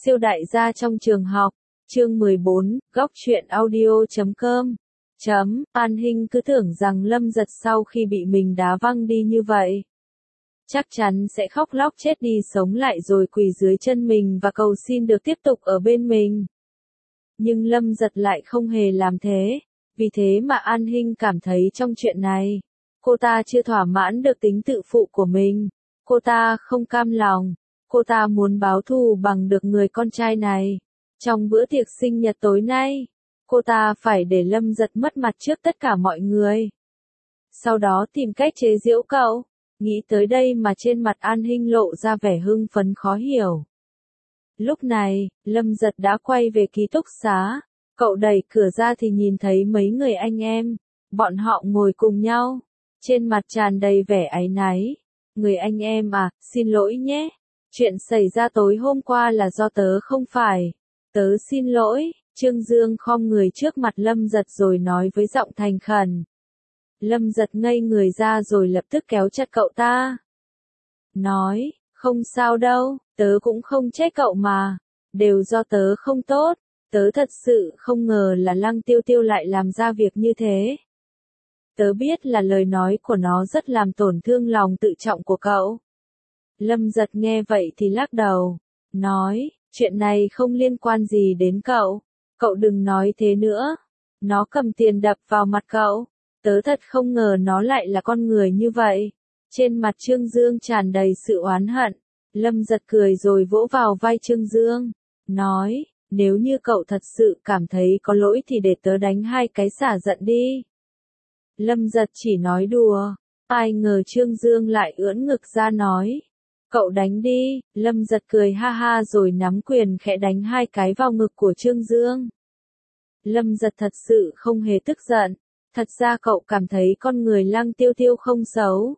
Siêu đại gia trong trường học, chương 14, góc truyện audio.com. An Hinh cứ tưởng rằng Lâm Giật sau khi bị mình đá văng đi như vậy, chắc chắn sẽ khóc lóc chết đi sống lại rồi quỳ dưới chân mình và cầu xin được tiếp tục ở bên mình. Nhưng Lâm Giật lại không hề làm thế, vì thế mà An Hinh cảm thấy trong chuyện này, cô ta chưa thỏa mãn được tính tự phụ của mình, cô ta không cam lòng. Cô ta muốn báo thù bằng được người con trai này. Trong bữa tiệc sinh nhật tối nay, cô ta phải để Lâm Giật mất mặt trước tất cả mọi người. Sau đó tìm cách chế giễu cậu. Nghĩ tới đây mà trên mặt An Hinh lộ ra vẻ hưng phấn khó hiểu. Lúc này, Lâm Giật đã quay về ký túc xá. Cậu đẩy cửa ra thì nhìn thấy mấy người anh em. Bọn họ ngồi cùng nhau. Trên mặt tràn đầy vẻ áy náy. Người anh em à, xin lỗi nhé. Chuyện xảy ra tối hôm qua là do tớ không phải. Tớ xin lỗi. Trương Dương khom người trước mặt Lâm Giật rồi nói với giọng thành khẩn. Lâm Giật ngây người ra rồi lập tức kéo chặt cậu ta. Nói, không sao đâu, tớ cũng không trách cậu mà. Đều do tớ không tốt. Tớ thật sự không ngờ là Lăng Tiêu Tiêu lại làm ra việc như thế. Tớ biết là lời nói của nó rất làm tổn thương lòng tự trọng của cậu. Lâm Giật nghe vậy thì lắc đầu, nói, chuyện này không liên quan gì đến cậu, cậu đừng nói thế nữa. Nó cầm tiền đập vào mặt cậu, tớ thật không ngờ nó lại là con người như vậy. Trên mặt Trương Dương tràn đầy sự oán hận, Lâm Giật cười rồi vỗ vào vai Trương Dương, nói, nếu như cậu thật sự cảm thấy có lỗi thì để tớ đánh hai cái xả giận đi. Lâm Giật chỉ nói đùa, ai ngờ Trương Dương lại ưỡn ngực ra nói. Cậu đánh đi, Lâm Giật cười ha ha rồi nắm quyền khẽ đánh hai cái vào ngực của Trương Dương. Lâm Giật thật sự không hề tức giận, thật ra cậu cảm thấy con người Lăng Tiêu Tiêu không xấu.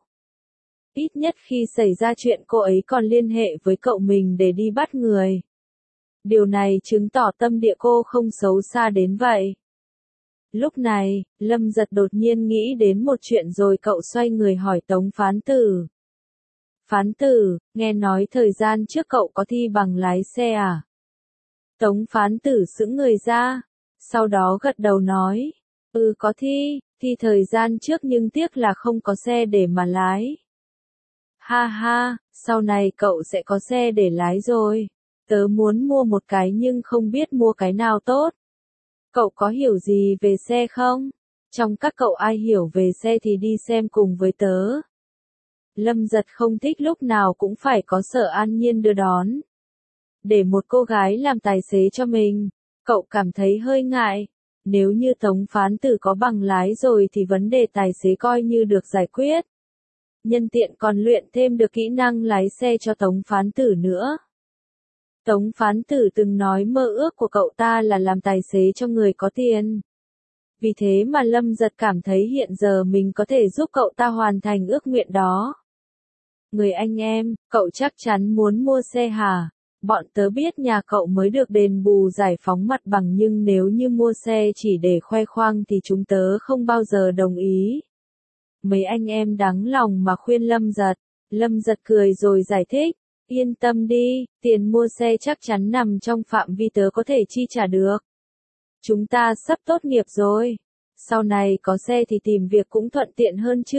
Ít nhất khi xảy ra chuyện cô ấy còn liên hệ với cậu mình để đi bắt người. Điều này chứng tỏ tâm địa cô không xấu xa đến vậy. Lúc này, Lâm Giật đột nhiên nghĩ đến một chuyện rồi cậu xoay người hỏi Tống Phán Tử. Phán Tử, nghe nói thời gian trước cậu có thi bằng lái xe à? Tống Phán Tử sững người ra, sau đó gật đầu nói, có thi thời gian trước nhưng tiếc là không có xe để mà lái. Ha ha, sau này cậu sẽ có xe để lái rồi. Tớ muốn mua một cái nhưng không biết mua cái nào tốt. Cậu có hiểu gì về xe không? Trong các cậu ai hiểu về xe thì đi xem cùng với tớ. Lâm Giật không thích lúc nào cũng phải có Sở An Nhiên đưa đón. Để một cô gái làm tài xế cho mình, cậu cảm thấy hơi ngại. Nếu như Tống Phán Tử có bằng lái rồi thì vấn đề tài xế coi như được giải quyết. Nhân tiện còn luyện thêm được kỹ năng lái xe cho Tống Phán Tử nữa. Tống Phán Tử từng nói mơ ước của cậu ta là làm tài xế cho người có tiền. Vì thế mà Lâm Giật cảm thấy hiện giờ mình có thể giúp cậu ta hoàn thành ước nguyện đó. Người anh em, cậu chắc chắn muốn mua xe hả? Bọn tớ biết nhà cậu mới được đền bù giải phóng mặt bằng nhưng nếu như mua xe chỉ để khoe khoang thì chúng tớ không bao giờ đồng ý. Mấy anh em đáng lòng mà khuyên Lâm Giật. Lâm Giật cười rồi giải thích. Yên tâm đi, tiền mua xe chắc chắn nằm trong phạm vi tớ có thể chi trả được. Chúng ta sắp tốt nghiệp rồi. Sau này có xe thì tìm việc cũng thuận tiện hơn chứ.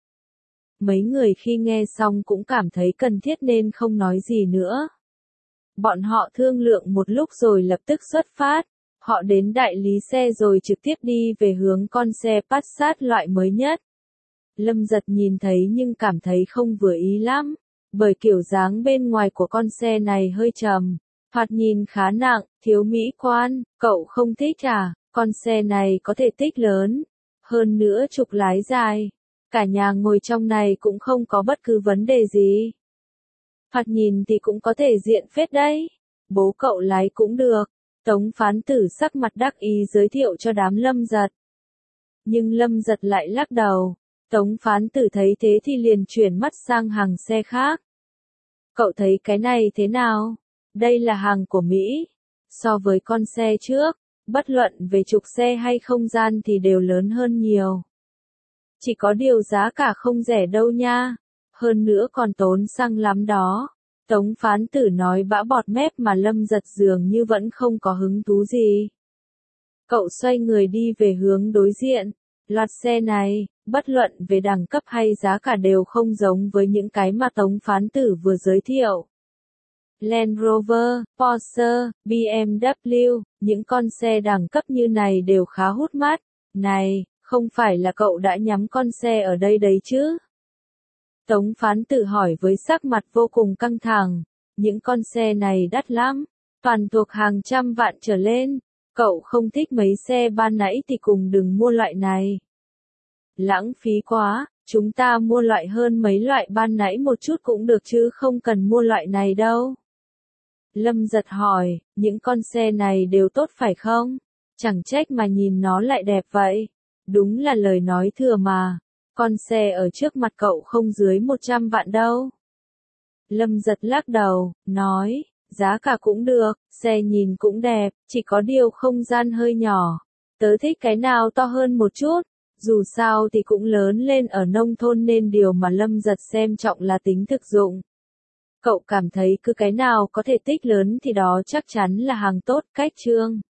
Mấy người khi nghe xong cũng cảm thấy cần thiết nên không nói gì nữa. Bọn họ thương lượng một lúc rồi lập tức xuất phát. Họ đến đại lý xe rồi trực tiếp đi về hướng con xe Passat loại mới nhất. Lâm Giật nhìn thấy nhưng cảm thấy không vừa ý lắm. Bởi kiểu dáng bên ngoài của con xe này hơi trầm, thoạt nhìn khá nặng, thiếu mỹ quan, cậu không thích à? Con xe này có thể tích lớn, hơn nữa trục lái dài, cả nhà ngồi trong này cũng không có bất cứ vấn đề gì. Thoạt nhìn thì cũng có thể diện phết đấy, bố cậu lái cũng được. Tống Phán Tử sắc mặt đắc ý giới thiệu cho đám Lâm Giật. Nhưng Lâm Giật lại lắc đầu. Tống Phán Tử thấy thế thì liền chuyển mắt sang hàng xe khác. Cậu thấy cái này thế nào? Đây là hàng của Mỹ. So với con xe trước, bất luận về trục xe hay không gian thì đều lớn hơn nhiều. Chỉ có điều giá cả không rẻ đâu nha. Hơn nữa còn tốn xăng lắm đó. Tống Phán Tử nói bã bọt mép mà Lâm Giật dường như vẫn không có hứng thú gì. Cậu xoay người đi về hướng đối diện. Loạt xe này, bất luận về đẳng cấp hay giá cả đều không giống với những cái mà Tống Phán Tử vừa giới thiệu. Land Rover, Porsche, BMW, những con xe đẳng cấp như này đều khá hút mắt. Này, không phải là cậu đã nhắm con xe ở đây đấy chứ? Tống Phán Tử hỏi với sắc mặt vô cùng căng thẳng. Những con xe này đắt lắm, toàn thuộc hàng trăm vạn trở lên. Cậu không thích mấy xe ban nãy thì cùng đừng mua loại này. Lãng phí quá, chúng ta mua loại hơn mấy loại ban nãy một chút cũng được chứ không cần mua loại này đâu. Lâm Giật hỏi, những con xe này đều tốt phải không? Chẳng trách mà nhìn nó lại đẹp vậy. Đúng là lời nói thừa mà. Con xe ở trước mặt cậu không dưới 100 vạn đâu. Lâm Giật lắc đầu, nói, giá cả cũng được, xe nhìn cũng đẹp, chỉ có điều không gian hơi nhỏ. Tớ thích cái nào to hơn một chút, dù sao thì cũng lớn lên ở nông thôn nên điều mà Lâm Giật xem trọng là tính thực dụng. Cậu cảm thấy cứ cái nào có thể tích lớn thì đó chắc chắn là hàng tốt, cách Trương.